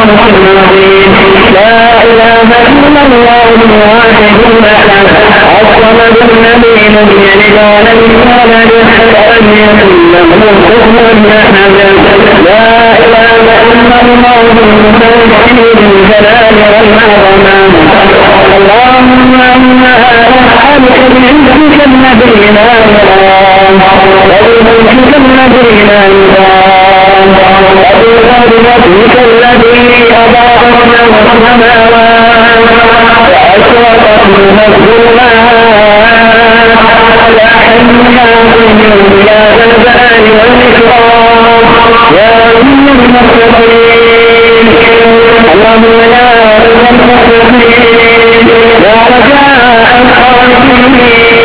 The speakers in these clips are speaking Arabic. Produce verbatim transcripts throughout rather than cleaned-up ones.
العظيم. لا إله إلا الله الواحد الأحد الصمد الذي لم يلد ولم يولد ولم يكن له كفوا أحد. لا إله إلا الله المتوحد الجلال والعظمة. اللهم إنا نسألك بعلمك الذي لا يرام وبملكك الذي لا يرام وبقدرتك الذي أضاءت له السماوات وأشرقت منه الظلمات. يا حي يا قيوم يا ذا الجلال والإكرام يا ولي المتقين. اللهم يا رب المتقين يا رجاء الخائفين.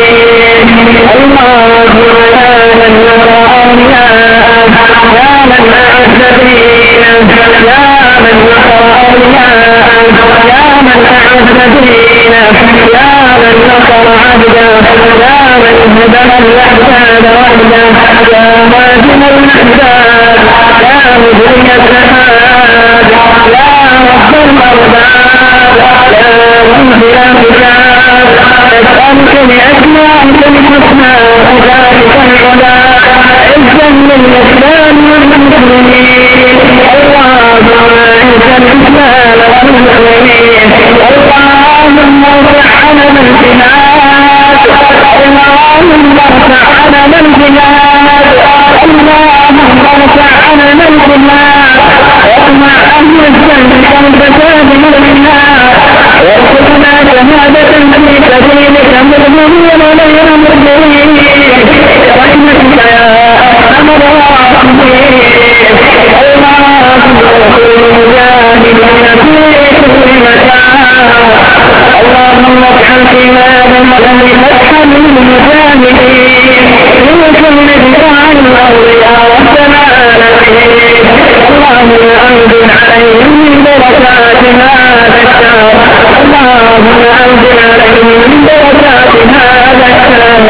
اللهم يا من نرى أولياءك يا من أعز دينك يا من نصر أولياءك يا من أعز دينك يا من نصر عبدك يا من هدى الأحزاب وحده يا واجب الأحزاب يا مجري السحاب يا رب الأرباب يا منزل الكتاب. نسألك بأسمائك الحسنى وذلك العلا عزا للإسلام والمسلمين. اللهم أعز الإسلام والمسلمين. اللهم ارفع علم الجهاد. اللهم ارفع علم الجهاد. اللهم ارفع علم الجهاد. وارفع أهل الزلف والفساد والعناد. وارزقنا شهادة في سبيلك مؤمنين غير مجرمين برحمتك يا أرحم الراحمين. اللهم اغفر للمجاهدين في كل مكان. اللهم اجعل في هذا البلد فتحا للمجاهدين في كل دفاع الأولياء والسمالكين. اللهم أنزل عليهم من بركات هذا الشهر. اللهم أنزل عليهم من بركات هذا الشهر.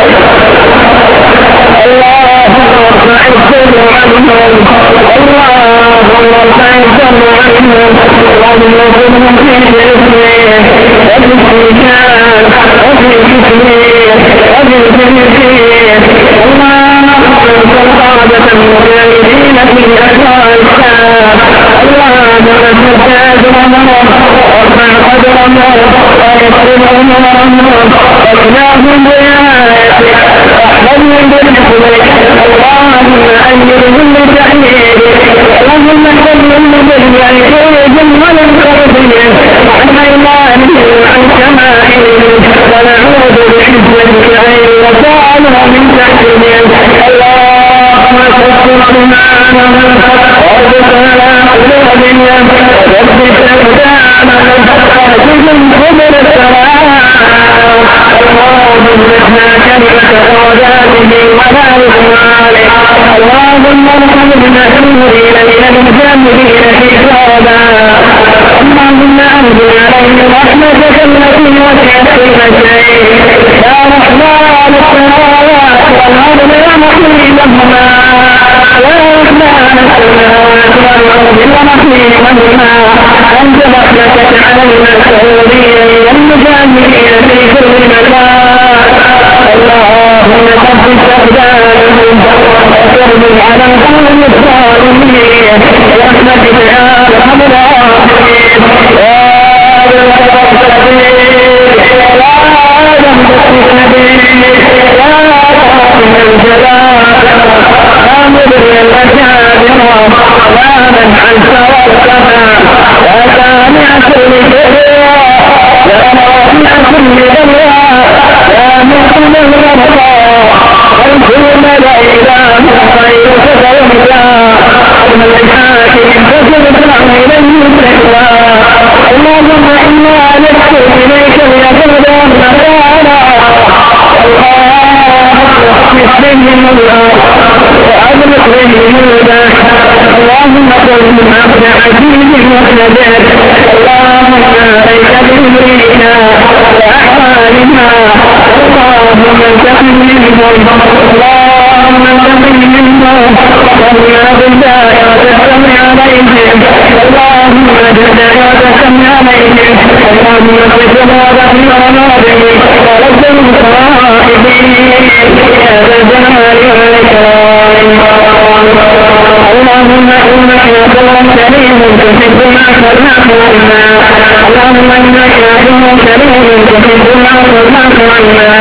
اللهم ارفع الذل عنهم. اللهم ارفع الذل عنهم. اللهم اغفرهم في جسمه وفي الشيطان وفي جسمه وفي الجنسين. اللهم انصر قادة المجاهدين في أسوار الشام. اللهم انصر تاجرهم وارفع قدرهم ويسر أمورهم واكلاهم برعايتك واحفظهم بحفظك. اللهم أجرهم بتحميلك. اللهم سلمهم باليقين والانقاذ عن أيمانهم وعن شمائلهم ونعوذ بعزتك أن يطالوا من تحتهم. اللهم سكن إيمانهم واربط على قلوبهم وثبت أقدامهم واهدهم سبل السلام. اللهم اجعلنا كلمة غاداتهم ولا إضلاله. اللهم ارحم المسؤولين من المجاهدين في صوبا. اللهم أنزل عليهم رحمتك التي وسعت كل شيء. يا رحمن السماوات والأرض ورحيمهما. يا رحمن السماوات والأرض ورحيمهما. أنزل رحمتك على المسؤولين والمجاهدين في كل مكان. اللهم ثبت أقدامهم وانصرهم على القوم الظالمين برحمتك يا أرحم الراحمين. يا ذا القدر الكبير يا ذا الكبير يا قائم الجلال يا مبرئ الأجابر يا من عنك والسماء يا سامع كل شيء يا رافع المشرق والمغرب ورب الخائبين يا ذا الجلال والإكرام. اللهم إنك عفو كريم تحب العفو فاعف عنا. اللهم إنك عفو كريم تحب العفو فاعف عنا.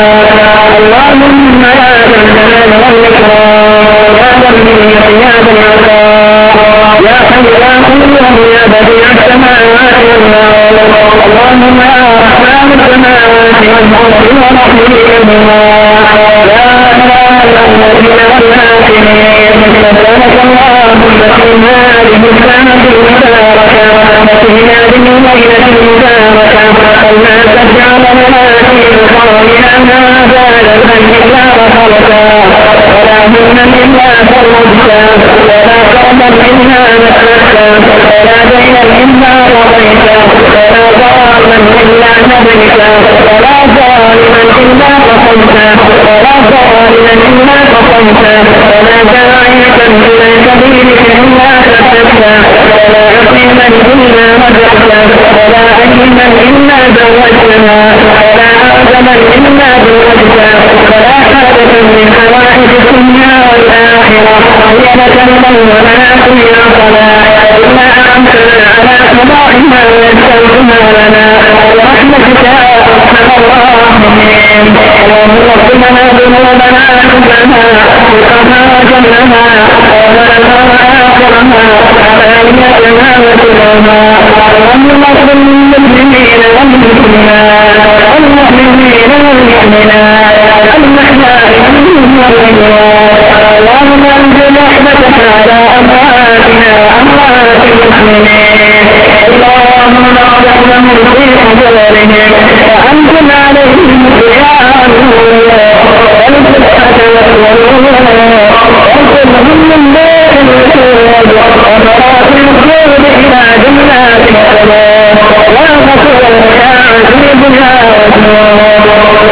اللهم يا ذا الجلال والإكرام يا ذا المنة يا ذا العطاء يا حي يا قيوم يا بديع السماوات والأرض. اللهم يا رحمن السماوات والأرض ورحيمهما يا إله الأولين والآخرين. نسألك اللهم في هذه الساعة المباركة وفي هذه الليلة المباركة ألا تجعل لنا في مقامنا هذا ذنبا إلا غفرته ولا هما إلا فرجته ولا كرما إلا نفسته ولا دينا إلا رضيته ولا ضالا إلا نبيته ولا ظالما إلا قصمته ولا ظالما إلا قصمته ولا داعية إلى سبيلك إلا فتحته ولا عقيما إلا رجعته ولا أيما إلا زوجتها ولا آدما إلا زوجته ولا حاجة من حوائج الدنيا والآخرة هي لك المولى ولنا فيها صلاة إلا أعنتنا على قضائها ويسرها لنا برحمتك يا أرحم الراحمين. اللهم اغفر لنا ذنوبنا كلها دقها وجلها أولها وآخرها علانيتها وسرها. اللهم اغفر للمسلمين والمسلمات والمؤمنين والمؤمنات الأحياء منهم والأموات. اللهم انزل رحمتك على أمواتنا وأموات المسلمين. اللهم اغفر لهم في قبورهم وأنزل عليهم ضياء النور والفتحة والنور واغفر لهم من بين الخلود ومرات الخلود إلى جنات الخلود يا غفور يا عزيز يا غفور.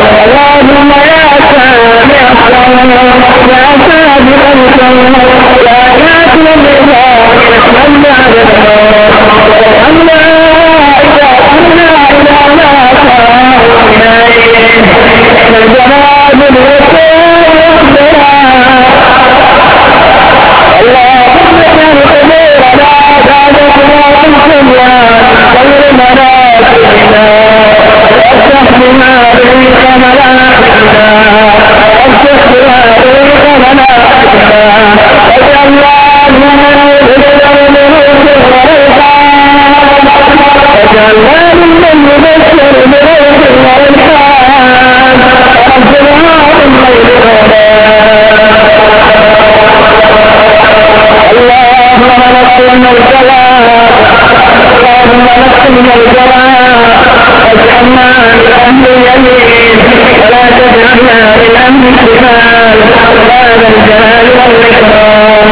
اللهم يا سامع الصوت يا سابق الصوت يا كاتب الرضا من بعد الموت وارحمنا إذا قمنا إلى ما صارنا إليه من الجناب الوقوف والدعاء. اللهم اجعل قبورنا بعد صلاة الصبيان خير منازلنا وافتح بها رزق ملائكتنا وافتح بها رزق ملائكتنا واجعلنا ممن يبشر بروح وريحان واجعلنا ممن يبشر بروح وريحان واغفرها من غير اللهم نقنا الجلال اللهم نقنا الجلال واجعلنا من أهل اليمين ولا تجعلنا من أهل الشمال يا ذا الجلال والإكرام.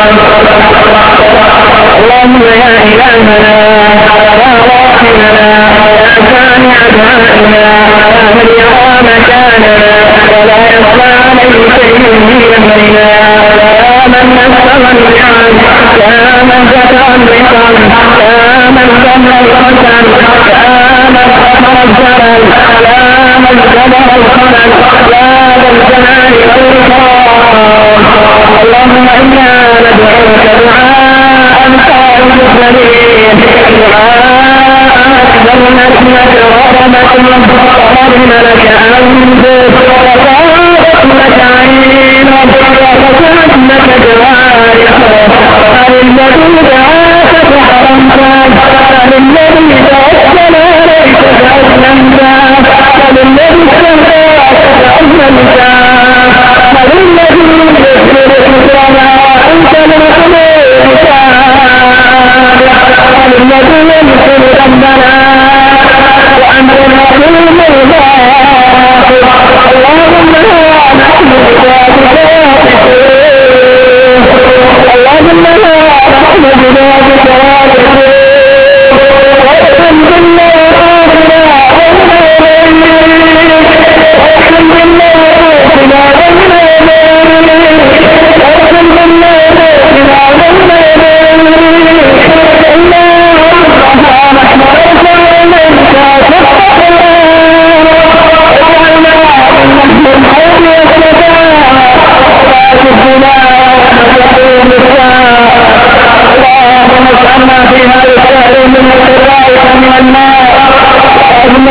اللهم يا إلهنا يا راحمنا يا سامع دعائنا يا من يرى مكاننا ولا يخفى عليه شيء من أمرنا يا من نسأل النعم يا من فتح النقم يا من ضم القسم يا من أمر الزمن يا من جبر الخلل يا ذا الجلال والإكرام. اللهم إنا ندعوك دعاء خالد السليم دعاء أكبر نسمة رحمة وقرن لك أنفس وطارت لك عينك وفتحت لك جوارحك الذي دعاك فحرمتك الذي توكل عليك فأسلمتك الذي استهداك فأسلمتك الذي يذكرك وما أنت لمخلوقك الذي يذكر ربنا وأنت الرحيم الغافر. اللهم لا نحن بذاتك اللهم لا نحن بذاتك والحمد لله ربنا والحمد لله ربنا والحمد لله ربنا اللهم نحن نرجو إليك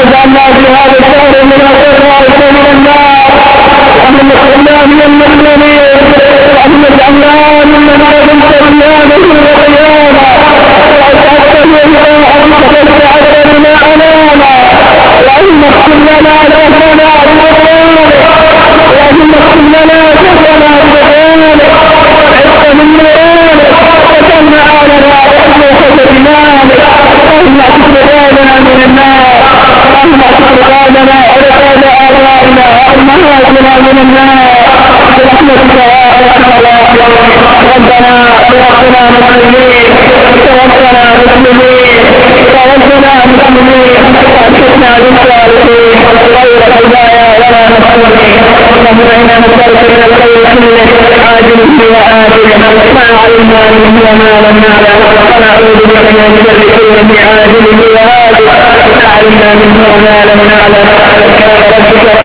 اجعلنا في هذا الشهر من الخيرات من النار اللهم اجعلنا من المسلمين اللهم اجعلنا ممن كنت بياده وقياما واسالك من انت تجعل لنا اماما اللهم اغفر لنا ذنوبنا بغفرانك اللهم اغفر لنا ذنوبنا بغفرانك عز من نورانك وكلنا على رحمتك وإيمانك اللهم اغفر رقابنا من النار اللهم اغفر رقابنا ورقاب آبائنا وأمهاتنا من النار برحمتك يا أرحم الراحمين ربنا توفنا مسلمين توفنا مسلمين توفنا مسلمين وألحقنا بالصالحين غير الهدايا ولا مسلمين اللهم إنا نسألك من الخير كله عاجله وآجله ما علمنا منه وما لم نعلم ونعوذ بك من شر كله عاجله وآجله ما علمنا منه وما لم نعلم يا رب